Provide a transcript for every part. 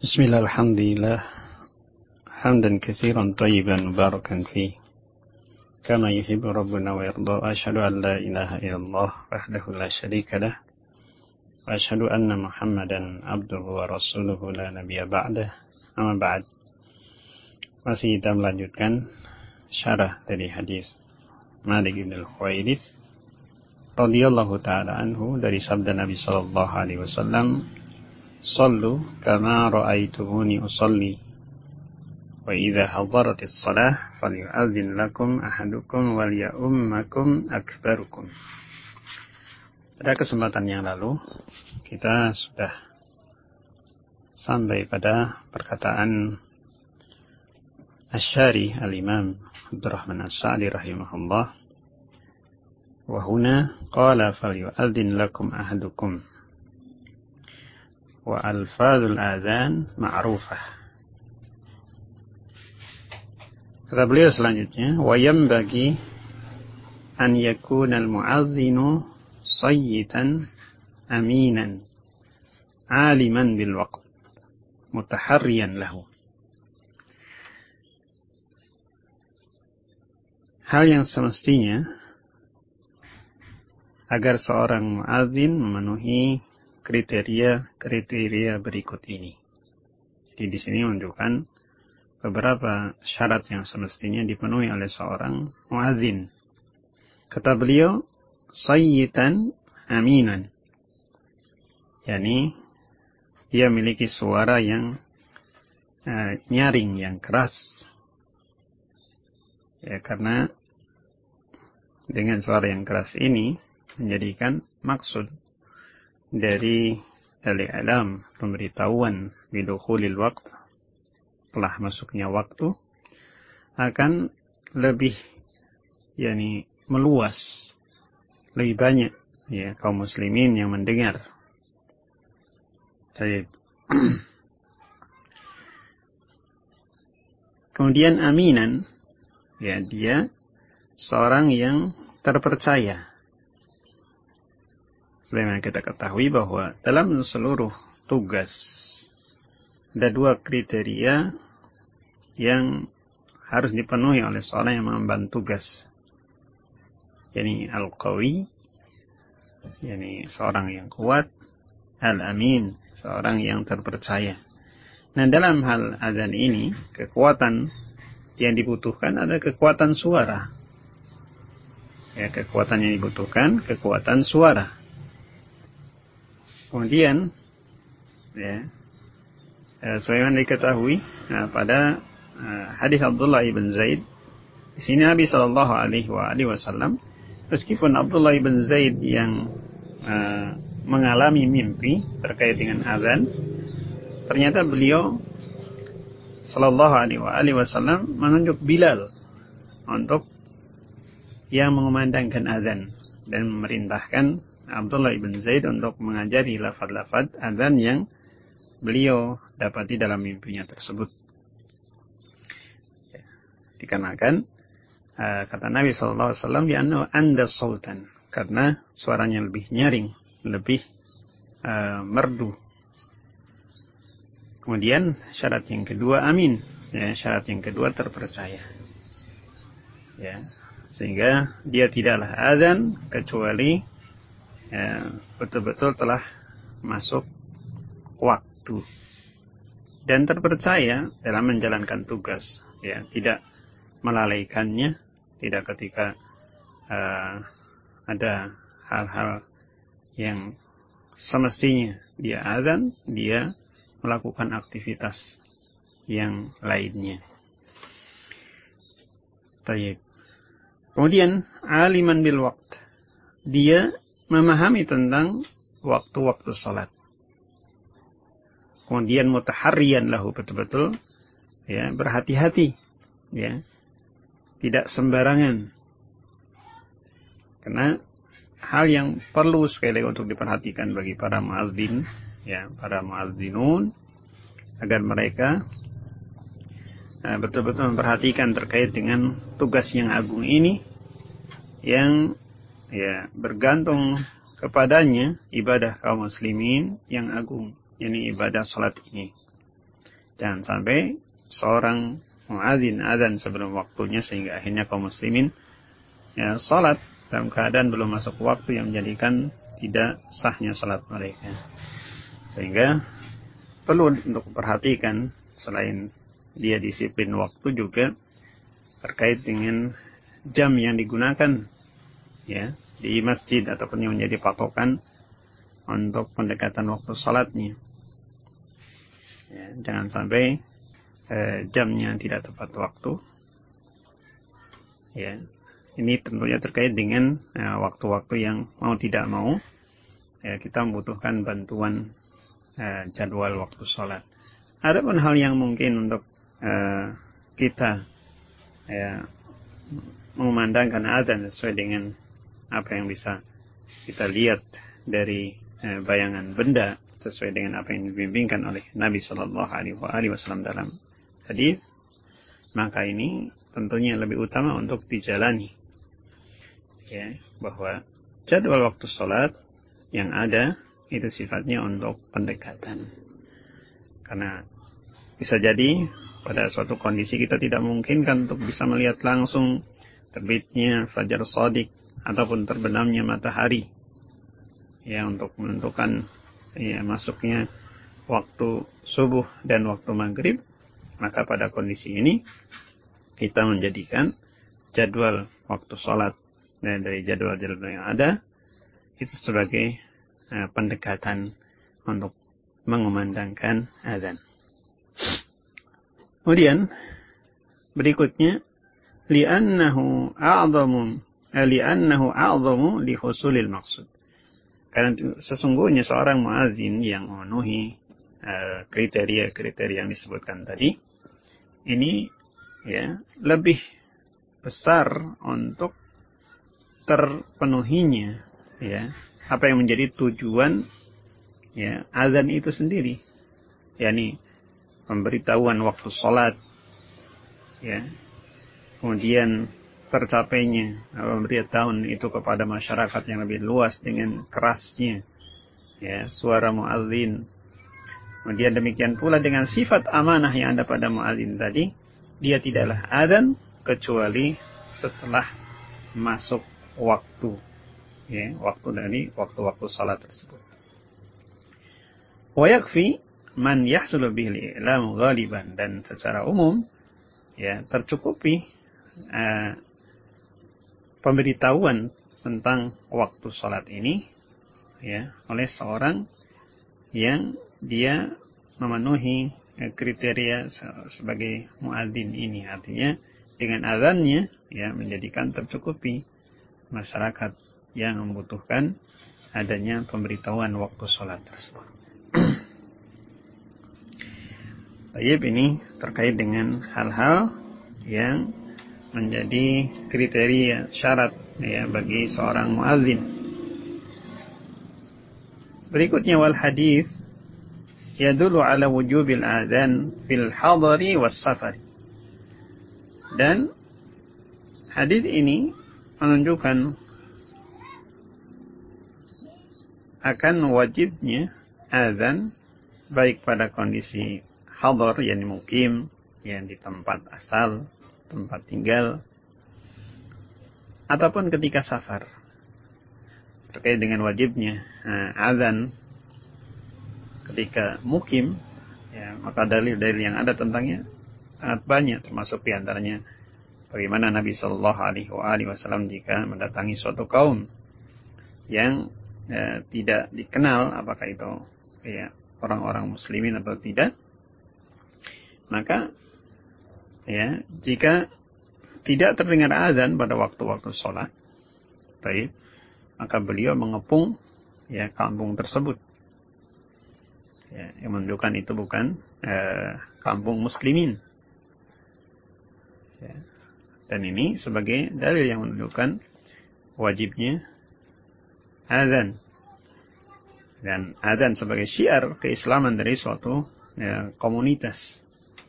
Bismillah, alhamdulillah, hamdan katsiran tayyiban mubarakan fih, kama yuhibbu rabbuna wa yarda. Asyhadu an la ilaha illallah wahdahu la syarika lah, wa asyhadu anna Muhammadan abduhu wa rasuluhu la nabiyya ba'dah. Amma ba'd. Masih kita melanjutkan syarah dari hadis Malik bin Al-Huwairits radhiyallahu taala anhu dari sabda Nabi sallallahu alaihi wasallam, "Shallu kama ra'aitumuni usalli, wa idza hadaratis shalah falyu'adzin lakum ahadukum wal ya'ummakum akbarukum." Pada kesempatan yang lalu kita sudah sampai pada perkataan Asy-Syarih Al-Imam Abdurrahman As-Sa'di rahimahullah, wa huna qala falyu'adzin lakum ahadukum, wa alfadzul adzan ma'rufah. Kata beliau selanjutnya, wa yanbaghi an yakuna al-mu'adzinu sayyitan aminan aliman bil waqt mutaharriyan lahu. Hal yang semestinya agar seorang muadzin memenuhi kriteria berikut ini. Jadi di sini menunjukkan beberapa syarat yang semestinya dipenuhi oleh seorang muadzin. Kata beliau, sayyitan aminan, yakni dia memiliki suara yang nyaring, yang keras. Ya, karena dengan suara yang keras ini menjadikan maksud dari al-i'lam, pemberitahuan bidukhulil waqt, telah masuknya waktu, akan lebih meluas, lebih banyak ya kaum muslimin yang mendengar. Baik. Kemudian aminan, ya, dia seorang yang terpercaya. Sebagaimana kita ketahui bahwa dalam seluruh tugas ada dua kriteria yang harus dipenuhi oleh seorang yang mengemban tugas, yakni al-qawi, yakni seorang yang kuat, al-amin, seorang yang terpercaya. Nah, dalam hal azan ini, kekuatan yang dibutuhkan ada kekuatan suara. Ya, kekuatan yang dibutuhkan kekuatan suara. Kemudian, ya, sebagaimana diketahui pada hadis Abdullah ibn Zaid, di sini Nabi Shallallahu Alaihi Wasallam, meskipun Abdullah ibn Zaid yang mengalami mimpi terkait dengan azan, ternyata beliau Shallallahu Alaihi Wasallam menunjuk Bilal untuk yang mengumandangkan azan dan memerintahkan Abdullah ibn Zaid untuk mengajari lafaz-lafaz azan yang beliau dapati dalam mimpinya tersebut. Ya, dikarenakan kata Nabi SAW, li'annahu anda sultan, karena suaranya lebih nyaring, lebih merdu. Kemudian syarat yang kedua amin, ya, syarat yang kedua terpercaya. Ya, sehingga dia tidaklah azan kecuali betul-betul telah masuk waktu dan terpercaya dalam menjalankan tugas, ya, tidak melalaikannya, tidak ketika ada hal-hal yang semestinya dia azan, dia melakukan aktivitas yang lainnya. Baik. Kemudian aliman bil waqt, dia memahami tentang waktu-waktu salat. Kemudian mutaharriyan lahu, betul-betul ya berhati-hati, ya, tidak sembarangan. Karena hal yang perlu sekali untuk diperhatikan bagi para muadzin, ya, para muadzinun, agar mereka betul-betul memperhatikan terkait dengan tugas yang agung ini, yang ya bergantung kepadanya ibadah kaum muslimin yang agung, yakni ibadah salat ini. Jangan sampai seorang muadzin azan sebelum waktunya sehingga akhirnya kaum muslimin salat dalam keadaan belum masuk waktu yang menjadikan tidak sahnya salat mereka. Sehingga perlu untuk perhatikan selain dia disiplin waktu juga terkait dengan jam yang digunakan ya di masjid ataupun yang menjadi patokan untuk pendekatan waktu salatnya. Ya, jangan sampai jamnya tidak tepat waktu. Ya, ini tentunya terkait dengan waktu-waktu yang mau tidak mau ya, kita membutuhkan bantuan jadwal waktu sholat. Adapun hal yang mungkin untuk kita ya, mengumandangkan azan sesuai dengan apa yang bisa kita lihat dari bayangan benda sesuai dengan apa yang dibimbingkan oleh Nabi Shallallahu Alaihi Wasallam dalam hadis, maka ini tentunya lebih utama untuk dijalani ya, bahwa jadwal waktu sholat yang ada itu sifatnya untuk pendekatan, karena bisa jadi pada suatu kondisi kita tidak memungkinkan untuk bisa melihat langsung terbitnya fajar shadiq ataupun terbenamnya matahari ya, untuk menentukan ya, masuknya waktu subuh dan waktu maghrib. Maka pada kondisi ini kita menjadikan jadwal waktu sholat dari jadwal-jadwal yang ada itu sebagai pendekatan untuk mengumandangkan azan. Kemudian berikutnya li'annahu a'zamu li husulil maqsud. Karena sesungguhnya seorang muadzin yang memenuhi kriteria-kriteria yang disebutkan tadi ini ya lebih besar untuk terpenuhinya ya apa yang menjadi tujuan ya azan itu sendiri, yakni pemberitahuan waktu sholat ya, kemudian tercapainya pemberitahuan itu kepada masyarakat yang lebih luas dengan kerasnya ya suara muadzin. Kemudian demikian pula dengan sifat amanah yang ada pada muadzin tadi, dia tidaklah azan kecuali setelah masuk waktu ya, waktu dari waktu-waktu salat tersebut. Wa yakfi man yahsulu bihi al-i'lam ghaliban, dan secara umum ya tercukupi pemberitahuan tentang waktu salat ini ya oleh seorang yang dia memenuhi kriteria sebagai muadzin ini, artinya dengan azannya ya menjadikan tercukupi masyarakat yang membutuhkan adanya pemberitahuan waktu sholat tersebut. Tayyib, ini terkait dengan hal-hal yang menjadi kriteria syarat ya bagi seorang muadzin. Berikutnya wal hadis yadullu ala wujubil adzan fil hadari was safari. Dan hadis ini menunjukkan akan wajibnya azan baik pada kondisi hadar yakni mukim yang di tempat asal, tempat tinggal, ataupun ketika safar. Terkait dengan wajibnya azan ketika mukim ya, maka dalil-dalil yang ada tentangnya sangat banyak, termasuk diantaranya bagaimana Nabi Shallallahu Alaihi Wasallam jika mendatangi suatu kaum yang tidak dikenal apakah itu ya orang-orang muslimin atau tidak, maka ya jika tidak terdengar azan pada waktu-waktu sholat, maka beliau mengepung ya kampung tersebut ya, yang menunjukkan itu bukan kampung muslimin ya. Dan ini sebagai dalil yang menunjukkan wajibnya azan, dan azan sebagai syiar keislaman dari suatu ya, komunitas.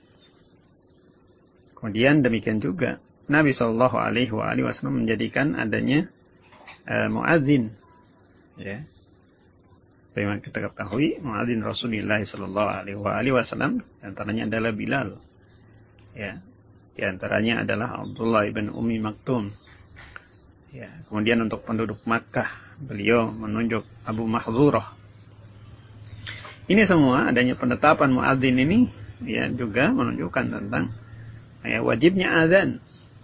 Kemudian demikian juga Nabi Shallallahu Alaihi Wasallam menjadikan adanya muadzin ya Bagaimana kita ketahui, muadzin Rasulullah sallallahu alaihi wasallam antaranya adalah Bilal. Ya. Di antaranya adalah Abdullah ibn Ummi Maktum. Ya, kemudian untuk penduduk Makkah, beliau menunjuk Abu Mahzurah. Ini semua adanya penetapan muadzin ini ya juga menunjukkan tentang ya, wajibnya azan.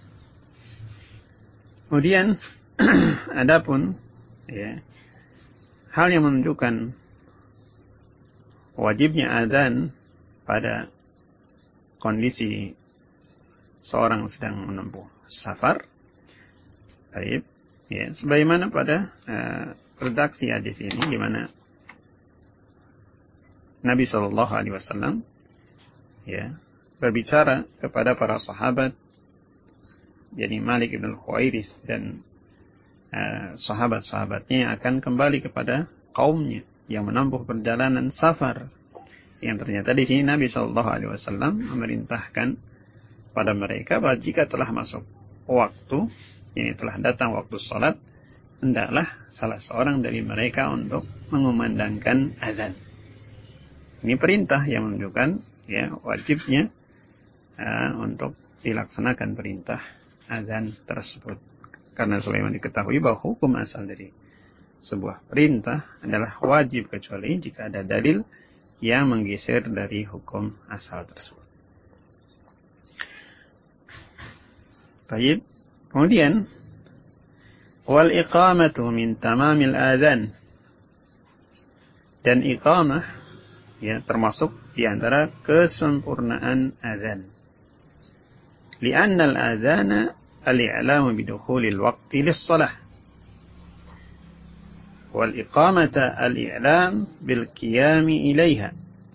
Kemudian adapun ya, hal yang menunjukkan wajibnya azan pada kondisi seorang sedang menempuh safar, baik, ya, sebagaimana pada redaksi hadis ini di mana Nabi Shallallahu Alaihi Wasallam ya berbicara kepada para sahabat, jadi Malik ibn Khuwairis dan sahabat-sahabatnya yang akan kembali kepada kaumnya yang menempuh perjalanan safar. Yang ternyata di sini Nabi Shallallahu Alaihi Wasallam memerintahkan pada mereka bahwa jika telah masuk waktu, ini telah datang waktu sholat, hendaklah salah seorang dari mereka untuk mengumandangkan azan. Ini perintah yang menunjukkan ya wajibnya untuk dilaksanakan perintah azan tersebut. Karena sebagaimana diketahui bahwa hukum asal dari sebuah perintah adalah wajib kecuali jika ada dalil yang menggeser dari hukum asal tersebut. Baik. Kemudian wal iqamatu min tamamil adzan, dan iqamah ya termasuk di antara kesempurnaan azan. Li'anna al-adzana al-i'lamu bidukhulil waqti lis-shalah. Wal iqamata al-i'lam bil qiyami ilaiha.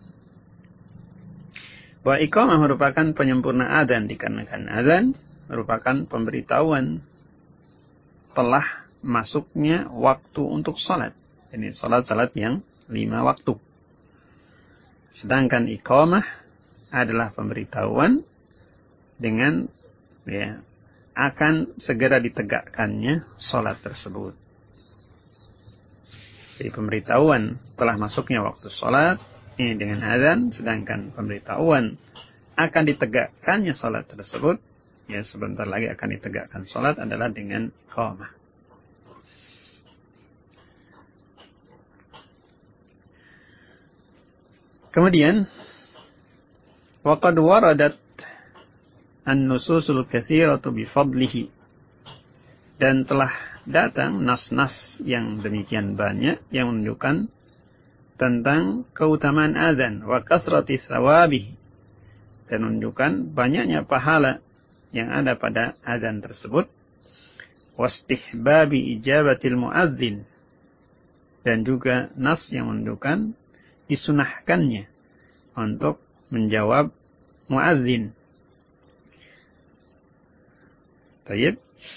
Wa iqamah merupakan penyempurnaan azan dikarenakan azan merupakan pemberitahuan telah masuknya waktu untuk salat. Ini salat-salat yang 5 waktu. Sedangkan iqamah adalah pemberitahuan dengan ya akan segera ditegakkannya salat tersebut. Jadi pemberitahuan telah masuknya waktu salat ini dengan azan, sedangkan pemberitahuan akan ditegakkannya salat tersebut ya sebentar lagi akan ditegakkan salat adalah dengan iqamah. Kemudian waqad waradat an-nususul katsiratu bi fadlihi, dan telah datang nas-nas yang demikian banyak yang menunjukkan tentang keutamaan azan wa kasrati tsawabihi, dan menunjukkan banyaknya pahala yang ada pada azan tersebut, wastihbabi ijabatil muadzin, dan juga nas yang menunjukkan disunahkannya untuk menjawab muadzin. Baik.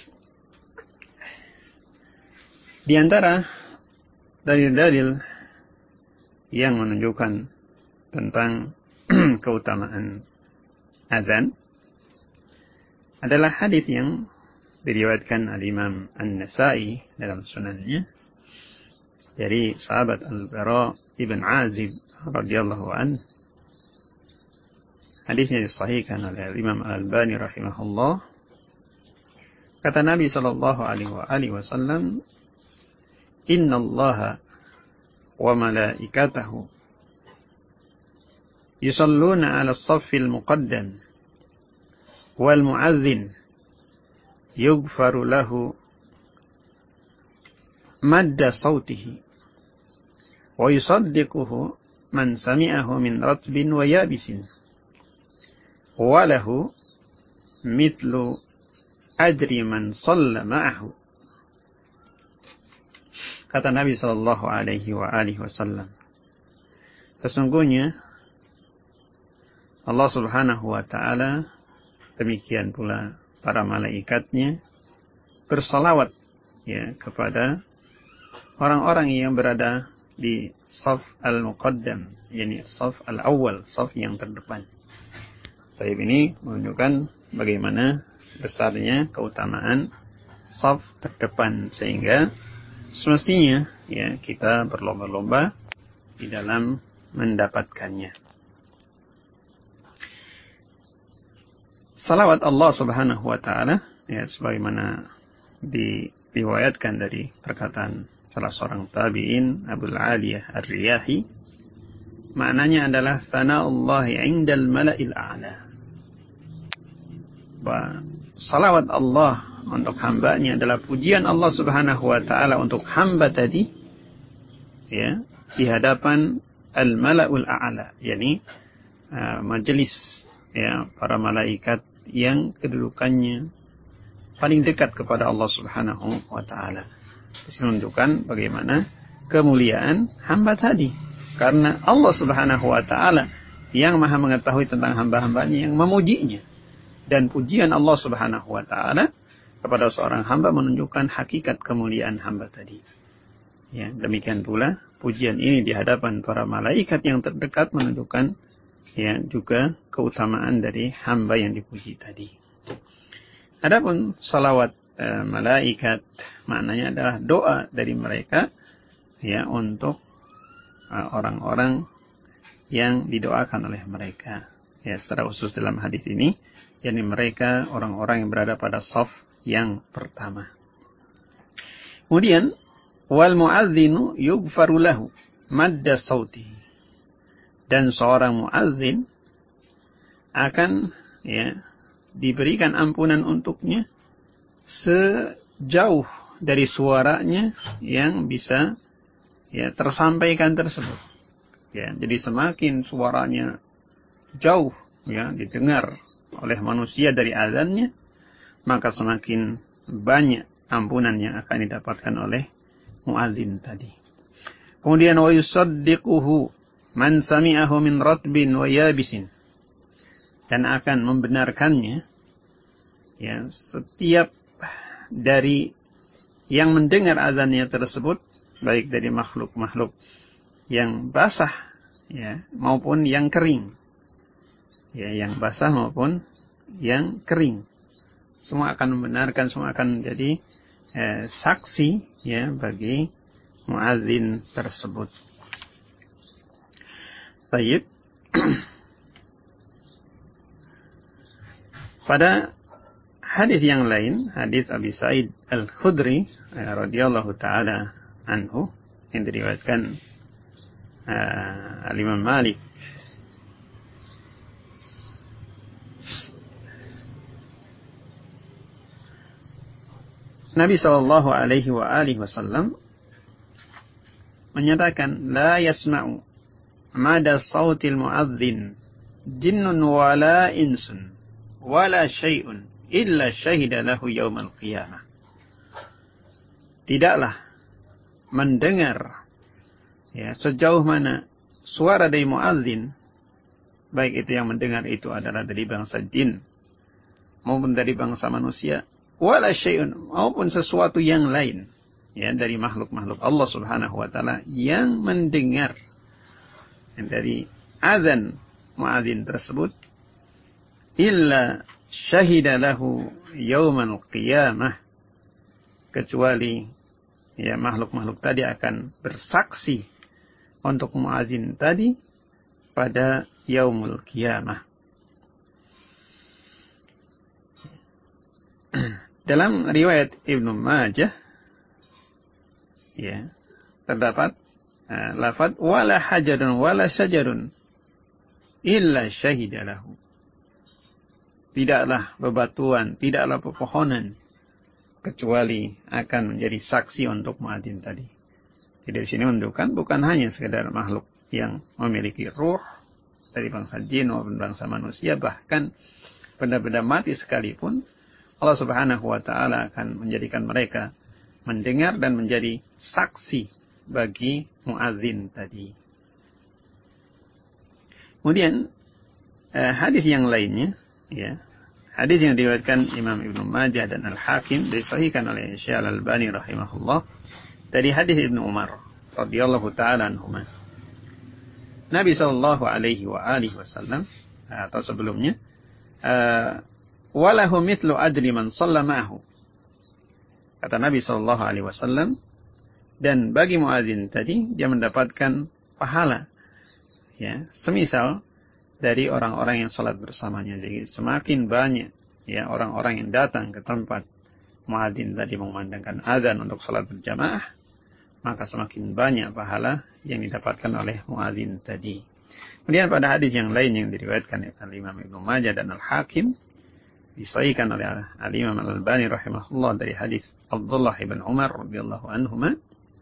Di antara dalil-dalil yang menunjukkan tentang keutamaan azan adalah hadis yang diriwayatkan al-Imam An-Nasa'i dalam sunannya dari sahabat Al-Bara ibn Azib radhiyallahu an. Hadisnya disahihkan oleh Imam Al-Albani rahimahullah. Kata Nabi sallallahu alaihi wasallam, "Inna Allaha wa malaikatahu yusalluna 'ala as-saffil muqaddam wal mu'adzin yughfaru lahu madda sautihi wa yusaddiquhu man sami'ahu min ratbin wa yabisin wa lahu mithlu ajri man shalla ma'ahu." Kata Nabi sallallahu alaihi wasallam, sesungguhnya Allah Subhanahu wa taala, demikian pula para malaikatnya, bersalawat ya kepada orang-orang yang berada di shaf al-muqaddam, yakni shaf al-awwal, shaf yang terdepan. Tapi ini menunjukkan bagaimana besarnya keutamaan shaf terdepan, sehingga semestinya ya kita berlomba-lomba di dalam mendapatkannya. Salawat Allah Subhanahu wa taala, ya, sebagaimana diriwayatkan dari perkataan salah seorang tabi'in, Abul Aliyah Ar-Riyahi, maknanya adalah sana'ullahi 'indal mala'il a'la. Bahwa salawat Allah untuk hambanya adalah pujian Allah Subhanahu wa taala untuk hamba tadi, ya, di hadapan al-mala'ul a'la, yakni majelis, ya, para malaikat yang kedudukannya paling dekat kepada Allah Subhanahu wa taala. Ini menunjukkan bagaimana kemuliaan hamba tadi, karena Allah Subhanahu wa taala yang Maha mengetahui tentang hamba-hambanya yang memujinya. Dan pujian Allah Subhanahu wa taala kepada seorang hamba menunjukkan hakikat kemuliaan hamba tadi. Ya, demikian pula pujian ini di hadapan para malaikat yang terdekat menunjukkan, ya, juga keutamaan dari hamba yang dipuji tadi. Adapun salawat malaikat maknanya adalah doa dari mereka, ya, untuk orang-orang yang didoakan oleh mereka. Ya, secara khusus dalam hadis ini, yakni mereka orang-orang yang berada pada shaf yang pertama. Kemudian wal muadzinu yughfaru lahu madda sautihi. Dan seorang muazzin akan, ya, diberikan ampunan untuknya sejauh dari suaranya yang bisa, ya, tersampaikan tersebut. Ya, jadi semakin suaranya jauh, ya, didengar oleh manusia dari azannya, maka semakin banyak ampunan yang akan didapatkan oleh muazzin tadi. Kemudian wa yusaddiquhu man sami'ahu min ratbin wa yabisin. Dan akan membenarkannya, ya, setiap dari yang mendengar azannya tersebut, baik dari makhluk-makhluk yang basah, ya, maupun yang kering. Ya, yang basah maupun yang kering. Semua akan membenarkan, semua akan menjadi saksi, ya, bagi muadzin tersebut. Baik. Pada hadis yang lain, hadis Abi Sa'id Al-Khudri radhiyallahu taala anhu, yang diriwayatkan Al-Imam Malik, Nabi sallallahu alaihi wa alihi wasallam menyatakan, la yasma'u mada sautil muadzin jinnun wala insun wala syai'un illa syahida lahu yaumal qiyamah. Tidaklah mendengar, ya, sejauh mana suara dari muadzin, baik itu yang mendengar itu adalah dari bangsa jin maupun dari bangsa manusia, wala syai'un, maupun sesuatu yang lain, ya, dari makhluk-makhluk Allah Subhanahu wa taala yang mendengar dari azan muadzin tersebut, illa syahida lahu yaumal qiyamah, kecuali, ya, makhluk-makhluk tadi akan bersaksi untuk muadzin tadi pada yaumul qiyamah. Dalam riwayat Ibnu Majah, ya, terdapat lafaz wala hajarun wala syajarun illa syahida lahu. Tidaklah bebatuan, tidaklah pepohonan, kecuali akan menjadi saksi untuk muadzin tadi. Jadi di sini menunjukkan bukan hanya sekedar makhluk yang memiliki ruh dari bangsa jin maupun bangsa manusia, bahkan benda-benda mati sekalipun Allah Subhanahu wa taala akan menjadikan mereka mendengar dan menjadi saksi bagi muadzin tadi. Kemudian hadis yang lainnya, ya, hadis yang diriwayatkan Imam Ibnu Majah dan Al-Hakim, disahihkan oleh Syekh Al-Albani rahimahullah, dari hadis Ibnu Umar radhiyallahu taala anhuma. Nabi sallallahu alaihi wa alihi wasallam, atau sebelumnya, walahu mithlu ajri man shalla ma'ahu. Kata Nabi sallallahu alaihi wasallam, dan bagi muadzin tadi dia mendapatkan pahala. Ya, semisal dari orang-orang yang sholat bersamanya. Jadi semakin banyak ya orang-orang yang datang ke tempat muadzin tadi mengumandangkan azan untuk sholat berjamaah, maka semakin banyak pahala yang didapatkan oleh muadzin tadi. Kemudian pada hadis yang lain yang diriwayatkan oleh Imam Ibnu Majah dan Al-Hakim, disahihkan oleh Al-Imam Al-Albani rahimahullah dari hadis Abdullah ibn Umar radhiyallahu anhuma,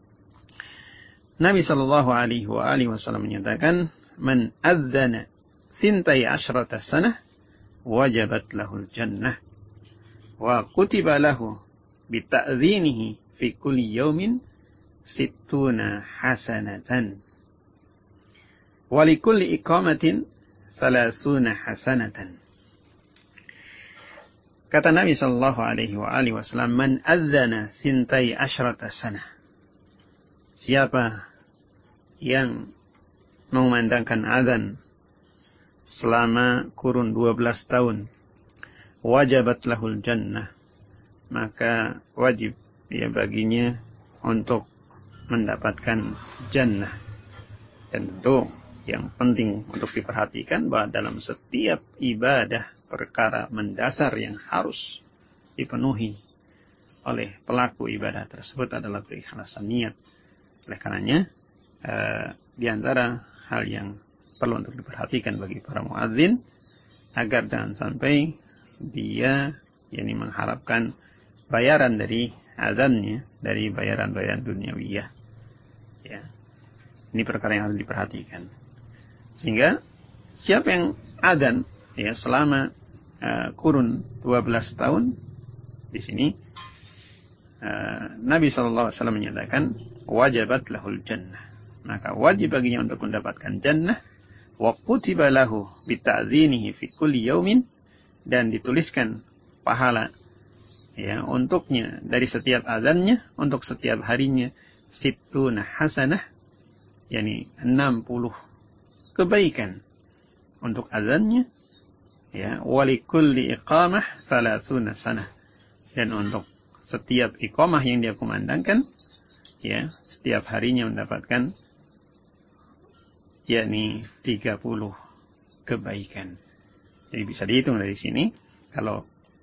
Nabi sallallahu alaihi wasallam menyatakan, "Man adzana sintai asyrata sanah wajabat lahul jannah wa kutiba lahu bita'dzinihi fi kulli yawmin sittuna hasanatan wa li kulli iqamatin salasuna hasanatan." Kata Nabi sallallahu alaihi wasallam, "Man adzana sintai asyrata sanah." Siapa yang mengumandangkan azan selama kurun 12 tahun, wajabat lahul jannah, maka wajib ya baginya untuk mendapatkan jannah. Dan tentu yang penting untuk diperhatikan bahwa dalam setiap ibadah, perkara mendasar yang harus dipenuhi oleh pelaku ibadah tersebut adalah keikhlasan niat. Oleh karenanya, di antara hal yang perlu untuk diperhatikan bagi para muadzin, agar jangan sampai dia mengharapkan bayaran dari azannya, dari bayaran-bayaran duniawiyah. Ya. Ini perkara yang harus diperhatikan. Sehingga siapa yang azan ya selama kurun 12 tahun, di sini Nabi SAW menyatakan wajabat lahul jannah, maka wajib baginya untuk mendapatkan jannah. Wa kutiba lahu bita'dzinihi fi kulli yaumin, dan dituliskan pahala ya untuknya dari setiap azannya, untuk setiap harinya, sittuna hasanah, yakni 60 kebaikan untuk azannya ya, wa li kulli iqamah salasuna sanah, dan untuk setiap iqamah yang dia kumandangkan ya, setiap harinya mendapatkan yakni 30 kebaikan. Jadi bisa dihitung dari sini, kalau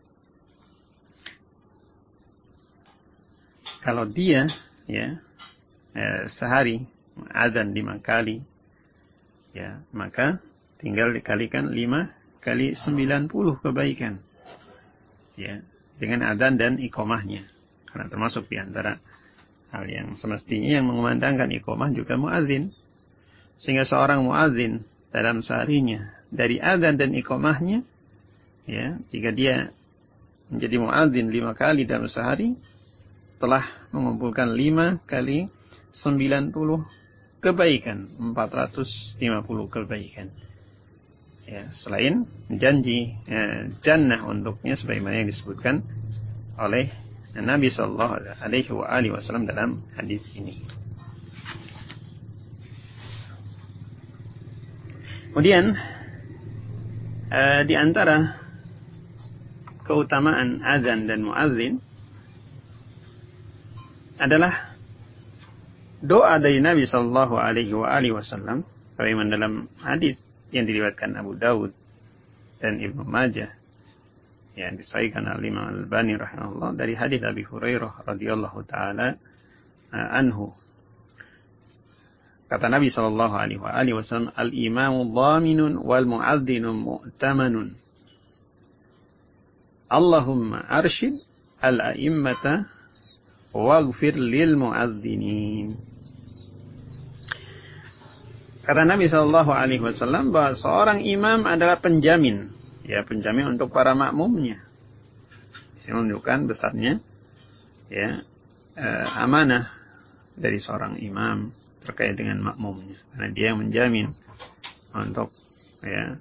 dia ya sehari azan 5 kali ya, maka tinggal dikalikan 5 kali 90 kebaikan ya, dengan azan dan iqamahnya. Karena termasuk di antara hal yang semestinya yang mengumandangkan iqamah juga muadzin. Sehingga seorang muadzin dalam seharinya dari azan dan iqamahnya ya, jika dia menjadi muadzin 5 kali dalam sehari, telah mengumpulkan 5 kali 90 kebaikan, 450 kebaikan. Ya, selain janji jannah untuknya sebagaimana yang disebutkan oleh Nabi sallallahu alaihi wasallam dalam hadis ini. Kemudian di antara keutamaan azan dan muadzin adalah doa dari Nabi sallallahu alaihi wasallam, sebagaimana dalam hadis yang diriwayatkan Abu Dawud dan Ibnu Majah yang disahihkan oleh Imam Al-Albani rahimahullah dari hadis Abi Hurairah radhiyallahu taala anhu. Kata Nabi sallallahu alaihi wasallam, "Al-imamu dhaminun wal mu'adzinu mu'tamanun. Allahumma arshid al-a'immata waghfir lil mu'adzinin." Kata Nabi sallallahu alaihi wasallam bahwa seorang imam adalah penjamin, ya penjamin untuk para makmumnya. Ini menunjukkan besarnya ya amanah dari seorang imam terkait dengan makmumnya, karena dia menjamin untuk ya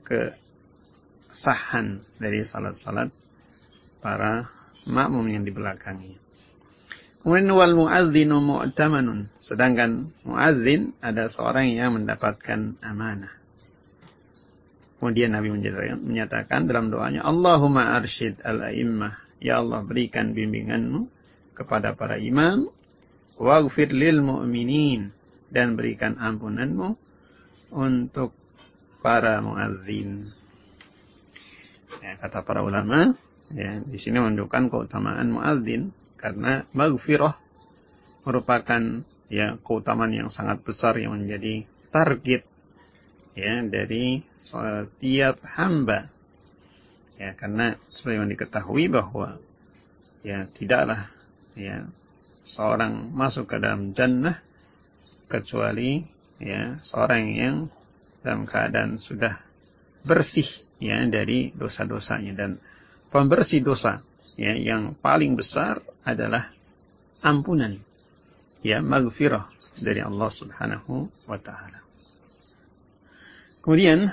kesahan dari salat-salat para makmum yang di belakangnya. Kemudian wal muadzinu mu'tamanun, sedangkan muadzin ada seorang yang mendapatkan amanah. Kemudian Nabi menyatakan dalam doanya, Allahumma arsyid al-a'immah, ya Allah berikan bimbinganmu kepada para imam, waghfir lil mu'minin, dan berikan ampunanmu untuk para muadzin. Ya, kata para ulama, ya, di sini menunjukkan keutamaan muadzin karena maghfirah merupakan ya keutamaan yang sangat besar yang menjadi target ya dari setiap hamba. Ya, karena sebagaimana diketahui bahwa ya tidaklah ya seorang masuk ke dalam jannah kecuali ya seorang yang dalam keadaan sudah bersih ya dari dosa-dosanya, dan pembersih dosa ya yang paling besar adalah ampunan ya maghfirah dari Allah Subhanahu wa taala. Kemudian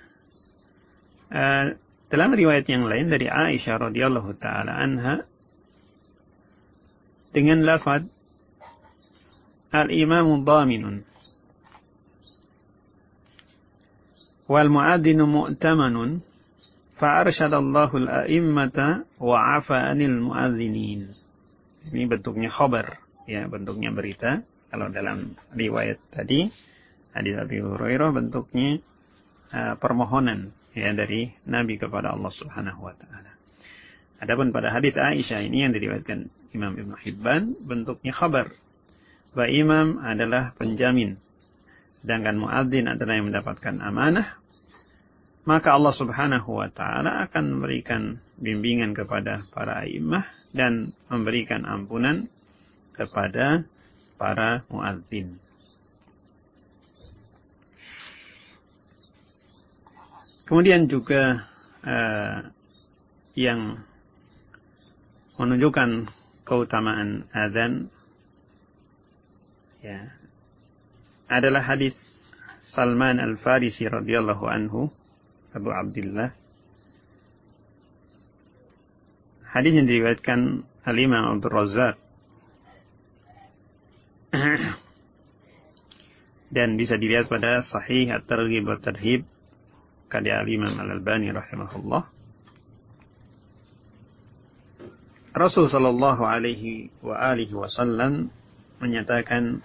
dalam riwayat yang lain dari Aisyah radhiyallahu taala anha dengan lafaz al-imamu dhaminun wal mu'adzinu mu'tamanun fa'arsyadallahu al-a'immata wa 'afa 'anil mu'adzinin. Ini bentuknya khabar ya, bentuknya berita. Kalau dalam riwayat tadi hadis Abi Hurairah bentuknya permohonan ya dari Nabi kepada Allah Subhanahu wa taala. Adapun pada hadis Aisyah ini yang diriwayatkan Imam Ibnu Hibban bentuknya khabar. Bahwa imam adalah penjamin, sedangkan muadzin adalah yang mendapatkan amanah, maka Allah Subhanahu wa taala akan memberikan bimbingan kepada para a'immah dan memberikan ampunan kepada para muadzin. Kemudian juga yang menunjukkan keutamaan azan ya adalah hadis Salman Al-Farisi radhiyallahu anhu, Abu Abdullah. Hadis yang diriwayatkan Al-Imam Abdul Razzaq dan bisa dilihat pada Sahih At-Targhib wa Tarhib karya Al-Imam Al-Albani rahimahullah. Rasul sallallahu alaihi wa alihi wasallam menyatakan,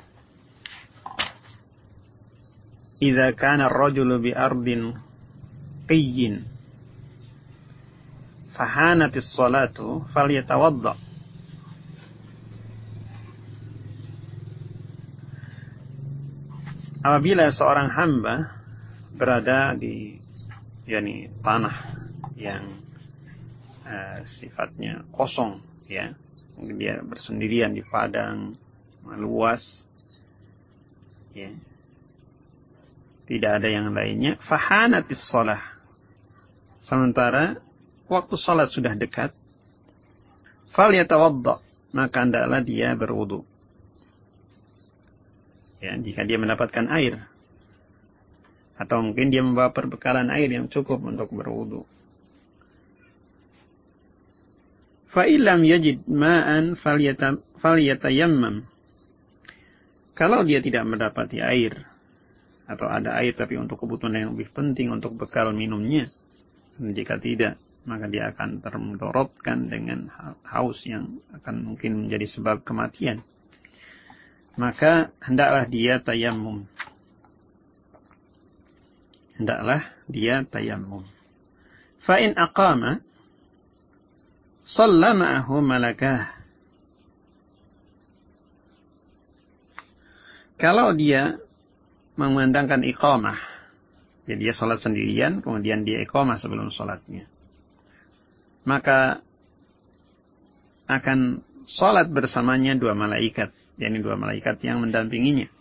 "Idza kana ar-rajulu bi ardin qiyyin fahanatis salatu falyatawadda." Apabila seorang hamba berada di tanah yang sifatnya kosong ya, dia bersendirian di padang luas ya, tidak ada yang lainnya, fahanatis shalah, sementara waktu salat sudah dekat, falyatawadda, maka hendaklah dia berwudu ya, jika dia mendapatkan air atau mungkin dia membawa perbekalan air yang cukup untuk berwudu. Fa illam yajid ma'an falyatayammam. Kalau dia tidak mendapati air atau ada air tapi untuk kebutuhan yang lebih penting untuk bekal minumnya, jika tidak maka dia akan termudorotkan dengan haus yang akan mungkin menjadi sebab kematian, maka hendaklah dia tayammum. Fa in aqama shalla ma'ahu malakah. Kalau dia mengumandangkan iqamah, jadi dia salat sendirian kemudian dia iqamah sebelum salatnya, maka akan salat bersamanya dua malaikat, yakni dua malaikat yang mendampinginya.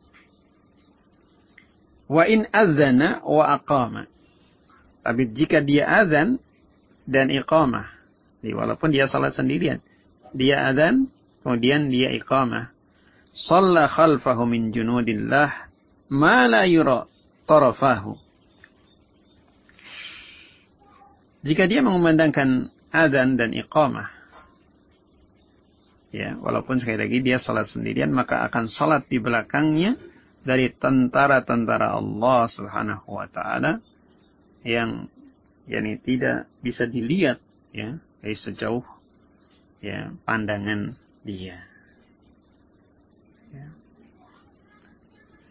Wa in azana wa aqama. Tapi jika dia azan dan iqamah, walaupun dia salat sendirian, dia azan kemudian dia iqamah, shalla khalfahu min junudillah ma la yura tarafahu. Jika dia mengumandangkan azan dan iqamah ya, walaupun sekali lagi dia salat sendirian, maka akan salat di belakangnya dari tentara-tentara Allah Subhanahu wa taala yang tidak bisa dilihat ya dari sejauh ya pandangan dia. Ya.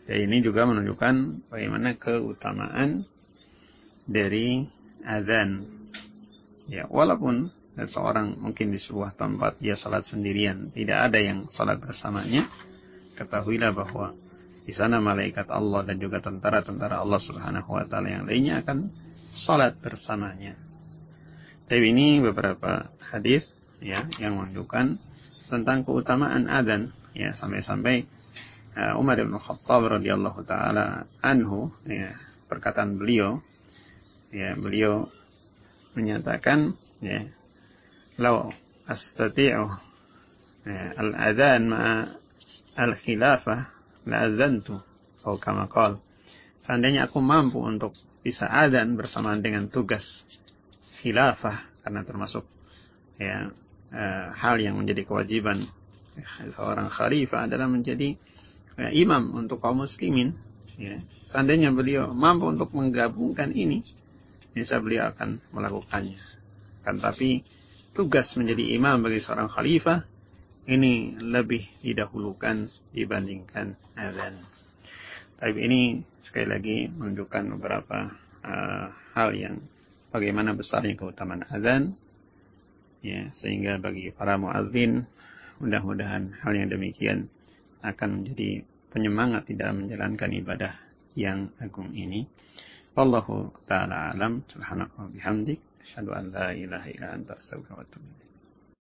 Dan ini juga menunjukkan bagaimana keutamaan dari azan. Ya, walaupun seseorang mungkin di sebuah tempat dia salat sendirian, tidak ada yang salat bersamanya, ketahuilah bahwa di sana malaikat Allah dan juga tentara-tentara Allah Subhanahu wa taala yang lainnya akan salat bersamanya. Tapi ini beberapa hadis ya yang menunjukkan tentang keutamaan azan, ya, sampai-sampai Umar bin Khattab radhiyallahu taala anhu, ya, perkataan beliau, ya, beliau menyatakan, ya, "Lau astati'u al-adzan ma'a al-khilafah la azantu," atau kama qala, seandainya aku mampu untuk bisa adzan bersamaan dengan tugas khilafah, karena termasuk ya hal yang menjadi kewajiban seorang khalifah adalah menjadi imam untuk kaum muslimin, ya. Seandainya beliau mampu untuk menggabungkan ini, bisa beliau akan melakukannya. Kan tapi tugas menjadi imam bagi seorang khalifah ini lebih didahulukan dibandingkan azan. Tapi ini sekali lagi menunjukkan beberapa hal yang bagaimana besarnya keutamaan azan, ya, sehingga bagi para muadzin mudah-mudahan hal yang demikian akan menjadi penyemangat di dalam menjalankan ibadah yang agung ini. Wallahu ta'ala alam. Subhanaka wa bihamdik, asyhadu an la ilaha illa anta, astaghfiruka wa atubu ilaik.